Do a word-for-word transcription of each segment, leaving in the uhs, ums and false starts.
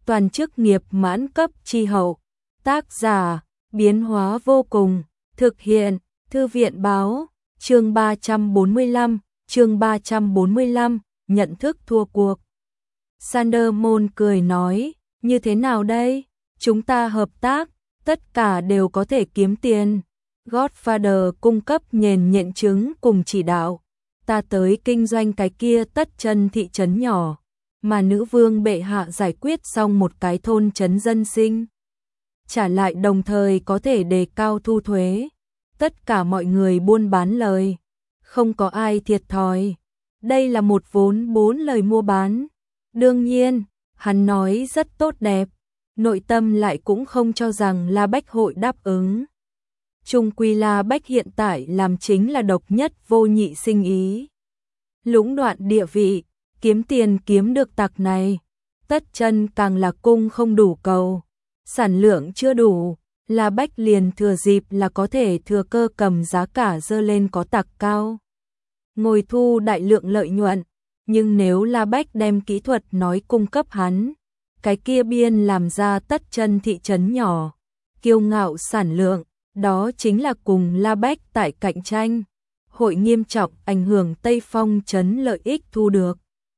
toàn chức nghiệp mãn cấp chi hậu. Tác giả, biến hóa vô cùng, thực hiện, Thư viện báo, chương ba trăm bốn mươi lăm, chương ba trăm bốn mươi lăm, nhận thức thua cuộc. Sandermon cười nói, như thế nào đây? Chúng ta hợp tác, tất cả đều có thể kiếm tiền. Godfather cung cấp nhền nhện trứng cùng chỉ đạo. Ta tới kinh doanh cái kia tất chân thị trấn nhỏ, mà nữ vương bệ hạ giải quyết xong một cái thôn trấn dân sinh. Trả lại đồng thời có thể đề cao thu thuế. Tất cả mọi người buôn bán lời, không có ai thiệt thòi. Đây là một vốn bốn lời mua bán. Đương nhiên, hắn nói rất tốt đẹp, nội tâm lại cũng không cho rằng La Bách hội đáp ứng. Trung quy La Bách hiện tại làm chính là độc nhất vô nhị sinh ý. Lũng đoạn địa vị, kiếm tiền kiếm được tặc này. Tất chân càng là cung không đủ cầu, sản lượng chưa đủ, La Bách liền thừa dịp là có thể thừa cơ cầm giá cả dơ lên có tặc cao, ngồi thu đại lượng lợi nhuận. Nhưng nếu La Bách đem kỹ thuật nói cung cấp hắn, cái kia biên làm ra tất chân thị trấn nhỏ, kiêu ngạo sản lượng, đó chính là cùng La Bách tại cạnh tranh, hội nghiêm trọng ảnh hưởng Tây Phong trấn lợi ích thu được.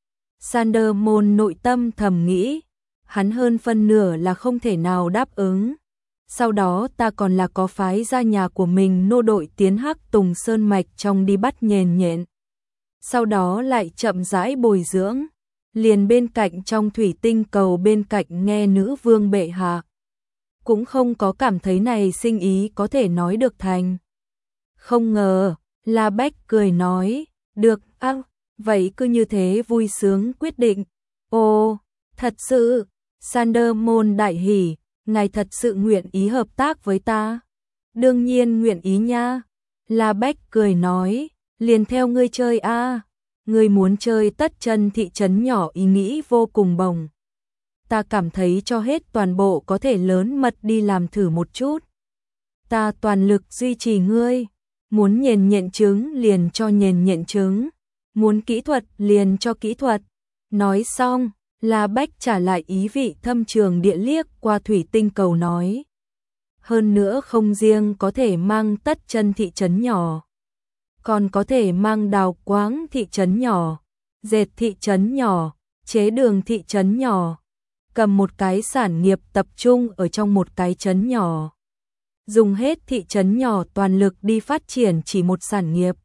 Sandermon nội tâm thầm nghĩ, hắn hơn phân nửa là không thể nào đáp ứng. Sau đó ta còn là có phái ra nhà của mình nô đội tiến Hắc Tùng Sơn Mạch trong đi bắt nhền nhện. Sau đó lại chậm rãi bồi dưỡng, liền bên cạnh trong thủy tinh cầu bên cạnh nghe nữ vương bệ hạ. Cũng không có cảm thấy này sinh ý có thể nói được thành. Không ngờ, La Bách cười nói, được, à, vậy cứ như thế vui sướng quyết định. Ồ, thật sự, Sandermon đại hỉ, ngài thật sự nguyện ý hợp tác với ta. Đương nhiên nguyện ý nha. La Bách cười nói, liền theo ngươi chơi a. À. Ngươi muốn chơi tất chân thị trấn nhỏ ý nghĩ vô cùng bồng. Ta cảm thấy cho hết toàn bộ có thể lớn mật đi làm thử một chút. Ta toàn lực duy trì ngươi. Muốn nhền nhện trứng liền cho nhền nhện trứng. Muốn kỹ thuật liền cho kỹ thuật. Nói xong, La Bách trả lại ý vị thâm trường địa liếc qua thủy tinh cầu nói. Hơn nữa không riêng có thể mang tất chân thị trấn nhỏ, còn có thể mang đào quáng thị trấn nhỏ, dệt thị trấn nhỏ, chế đường thị trấn nhỏ, cầm một cái sản nghiệp tập trung ở trong một cái trấn nhỏ. Dùng hết thị trấn nhỏ toàn lực đi phát triển chỉ một sản nghiệp.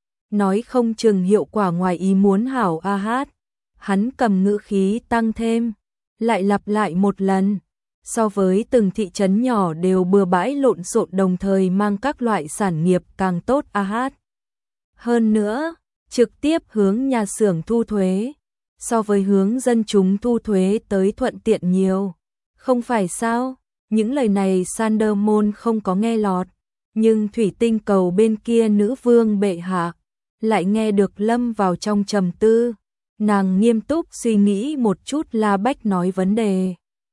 Nói không chừng hiệu quả ngoài ý muốn hảo a hát. Hắn cầm ngữ khí tăng thêm, lại lặp lại một lần. So với từng thị trấn nhỏ đều bừa bãi lộn xộn đồng thời mang các loại sản nghiệp càng tốt a hát. Hơn nữa, trực tiếp hướng nhà xưởng thu thuế, so với hướng dân chúng thu thuế tới thuận tiện nhiều. Không phải sao? Những lời này Sandermon không có nghe lọt, nhưng thủy tinh cầu bên kia nữ vương bệ hạ lại nghe được lâm vào trong trầm tư. Nàng nghiêm túc suy nghĩ một chút La Bách nói vấn đề.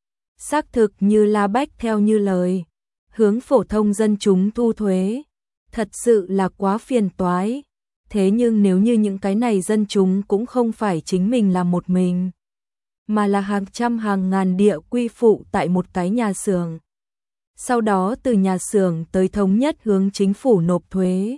Xác thực như La Bách theo như lời, hướng phổ thông dân chúng thu thuế, thật sự là quá phiền toái. Thế nhưng nếu như những cái này dân chúng cũng không phải chính mình là một mình, mà là hàng trăm hàng ngàn địa quy phụ tại một cái nhà xưởng. Sau đó từ nhà xưởng tới thống nhất hướng chính phủ nộp thuế.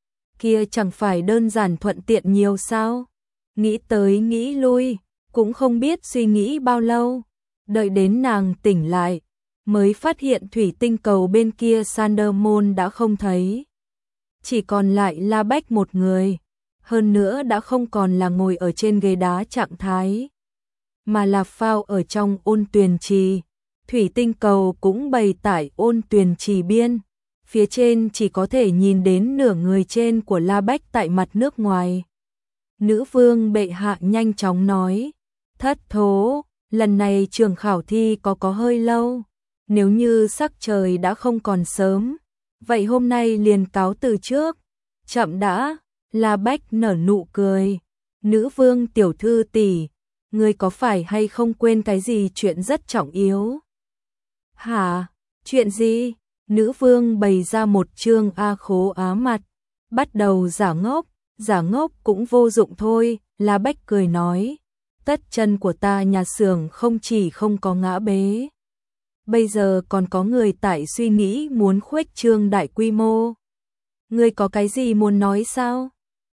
Kia chẳng phải đơn giản thuận tiện nhiều sao? Nghĩ tới nghĩ lui, cũng không biết suy nghĩ bao lâu. Đợi đến nàng tỉnh lại, mới phát hiện thủy tinh cầu bên kia Sandermon đã không thấy. Chỉ còn lại La Bách một người, hơn nữa đã không còn là ngồi ở trên ghế đá trạng thái, mà là phao ở trong ôn tuyền trì. Thủy tinh cầu cũng bày tại ôn tuyền trì biên, phía trên chỉ có thể nhìn đến nửa người trên của La Bách tại mặt nước ngoài. Nữ vương bệ hạ nhanh chóng nói, thất thố, lần này trường khảo thi có có hơi lâu, nếu như sắc trời đã không còn sớm, vậy hôm nay liền cáo từ trước. Chậm đã, La Bách nở nụ cười, nữ vương tiểu thư tỷ, ngươi có phải hay không quên cái gì chuyện rất trọng yếu? Hả, chuyện gì? Nữ vương bày ra một trương a khố á mặt, bắt đầu giả ngốc. Giả ngốc cũng vô dụng thôi, La Bách cười nói, Tất chân của ta nhà xưởng không chỉ không có ngã bế. Bây giờ còn có người tại suy nghĩ muốn khuếch trương đại quy mô. Ngươi có cái gì muốn nói sao?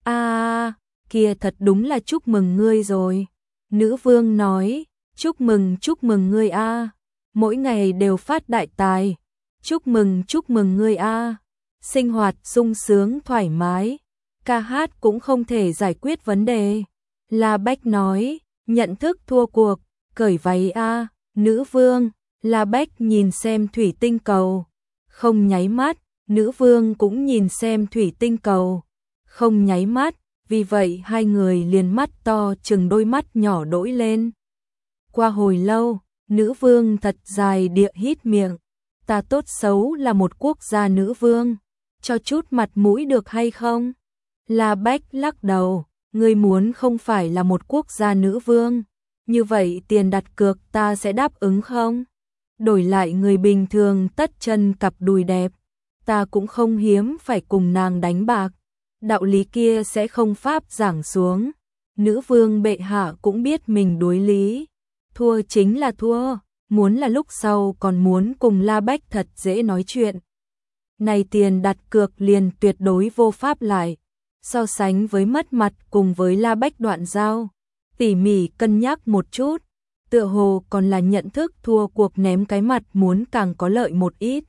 À, kia thật đúng là chúc mừng ngươi rồi. Nữ vương nói, chúc mừng chúc mừng ngươi a, mỗi ngày đều phát đại tài. Chúc mừng chúc mừng ngươi a, sinh hoạt sung sướng thoải mái, ca hát cũng không thể giải quyết vấn đề. La Bách nói, nhận thức thua cuộc, cởi váy a, nữ vương. La Bách nhìn xem thủy tinh cầu, không nháy mắt, nữ vương cũng nhìn xem thủy tinh cầu, không nháy mắt, vì vậy hai người liền mắt to chừng đôi mắt nhỏ đỗi lên. Qua hồi lâu, nữ vương thật dài địa hít miệng, ta tốt xấu là một quốc gia nữ vương, cho chút mặt mũi được hay không? La Bách lắc đầu, ngươi muốn không phải là một quốc gia nữ vương, như vậy tiền đặt cược ta sẽ đáp ứng không? Đổi lại người bình thường tất chân cặp đùi đẹp, ta cũng không hiếm phải cùng nàng đánh bạc, đạo lý kia sẽ không pháp giảng xuống. Nữ vương bệ hạ cũng biết mình đối lý, thua chính là thua, muốn là lúc sau còn muốn cùng La Bách thật dễ nói chuyện. Này tiền đặt cược liền tuyệt đối vô pháp lại, so sánh với mất mặt cùng với La Bách đoạn giao, tỉ mỉ cân nhắc một chút, tựa hồ còn là nhận thức thua cuộc ném cái mặt muốn càng có lợi một ít.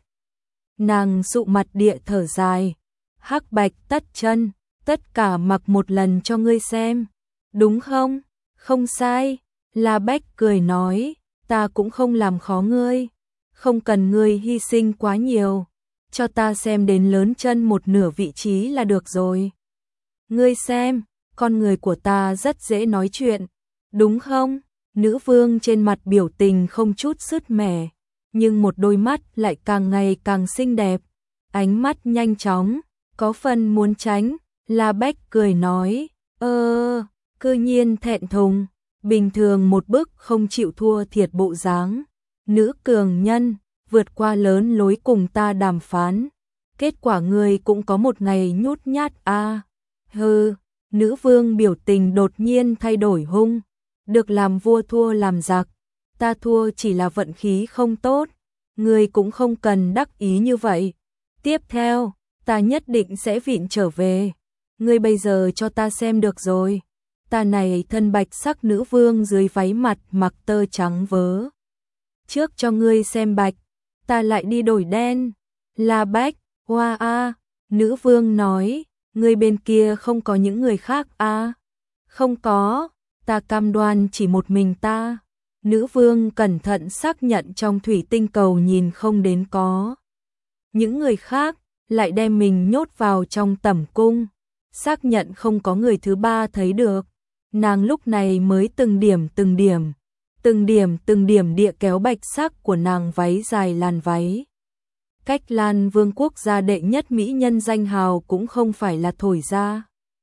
Nàng sụ mặt địa thở dài, hắc bạch tất chân, tất cả mặc một lần cho ngươi xem, đúng không? Không sai, La Bách cười nói, ta cũng không làm khó ngươi, không cần ngươi hy sinh quá nhiều, cho ta xem đến lớn chân một nửa vị trí là được rồi. Ngươi xem, con người của ta rất dễ nói chuyện, đúng không? Nữ vương trên mặt biểu tình không chút sứt mẻ, nhưng một đôi mắt lại càng ngày càng xinh đẹp, ánh mắt nhanh chóng, có phần muốn tránh. La Bách cười nói, ơ, cư nhiên thẹn thùng, bình thường một bức không chịu thua thiệt bộ dáng. Nữ cường nhân, vượt qua lớn lối cùng ta đàm phán, kết quả ngươi cũng có một ngày nhút nhát a. À. Hừ, nữ vương biểu tình đột nhiên thay đổi hung, được làm vua thua làm giặc, ta thua chỉ là vận khí không tốt, ngươi cũng không cần đắc ý như vậy. Tiếp theo, ta nhất định sẽ vịn trở về, ngươi bây giờ cho ta xem được rồi. Ta này thân bạch sắc nữ vương dưới váy mặt mặc tơ trắng vớ. Trước cho ngươi xem bạch, ta lại đi đổi đen. La Bách, hoa a, nữ vương nói, ngươi bên kia không có những người khác a? À? Không có, ta cam đoan chỉ một mình ta. Nữ vương cẩn thận xác nhận trong thủy tinh cầu nhìn không đến có những người khác, lại đem mình nhốt vào trong tẩm cung, xác nhận không có người thứ ba thấy được. Nàng lúc này mới từng điểm từng điểm, từng điểm từng điểm địa kéo bạch sắc của nàng váy dài làn váy. Cách Lan Vương quốc gia đệ nhất mỹ nhân danh hào cũng không phải là thổi ra.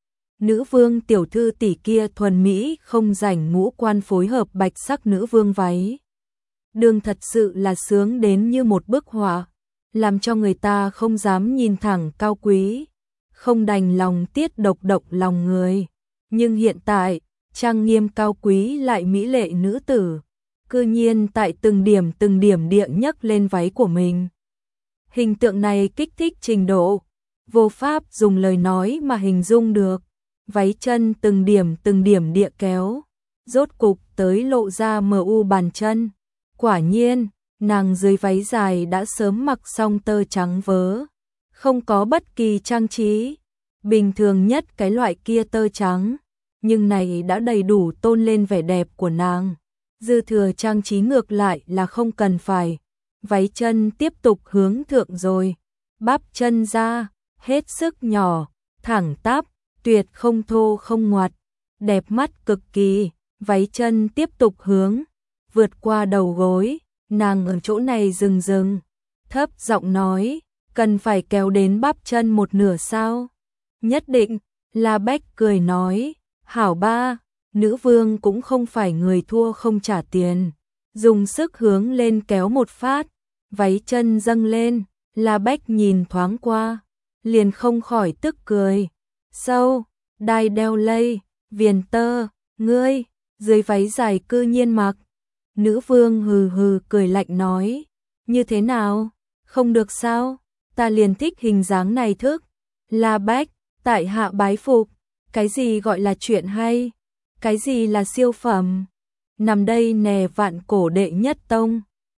Nữ vương tiểu thư tỷ kia thuần mỹ không rảnh ngũ quan phối hợp bạch sắc nữ vương váy. Đường thật sự là sướng đến như một bức họa, làm cho người ta không dám nhìn thẳng cao quý, không đành lòng tiết độc độc lòng người. Nhưng hiện tại, trang nghiêm cao quý lại mỹ lệ nữ tử, cư nhiên tại từng điểm từng điểm địa nhấc lên váy của mình. Hình tượng này kích thích trình độ, vô pháp dùng lời nói mà hình dung được. Váy chân từng điểm từng điểm địa kéo, rốt cục tới lộ ra mờ u bàn chân. Quả nhiên, nàng dưới váy dài đã sớm mặc xong tơ trắng vớ, không có bất kỳ trang trí, bình thường nhất cái loại kia tơ trắng, nhưng này đã đầy đủ tôn lên vẻ đẹp của nàng. Dư thừa trang trí ngược lại là không cần phải. Váy chân tiếp tục hướng thượng rồi, bắp chân ra, hết sức nhỏ, thẳng tắp, tuyệt không thô không ngoặt, đẹp mắt cực kỳ. Váy chân tiếp tục hướng, vượt qua đầu gối, nàng ở chỗ này dừng dừng, thấp giọng nói, cần phải kéo đến bắp chân một nửa sao? Nhất định, La Bách cười nói, hảo ba, nữ vương cũng không phải người thua không trả tiền, dùng sức hướng lên kéo một phát, váy chân dâng lên, La Bách nhìn thoáng qua, liền không khỏi tức cười, sâu, đai đeo lây, viền tơ, ngươi, dưới váy dài cư nhiên mặc. Nữ vương hừ hừ cười lạnh nói, như thế nào, không được sao, ta liền thích hình dáng này thức. La Bách, tại hạ bái phục, cái gì gọi là chuyện hay, cái gì là siêu phẩm, nằm đây nè vạn cổ đệ nhất tông.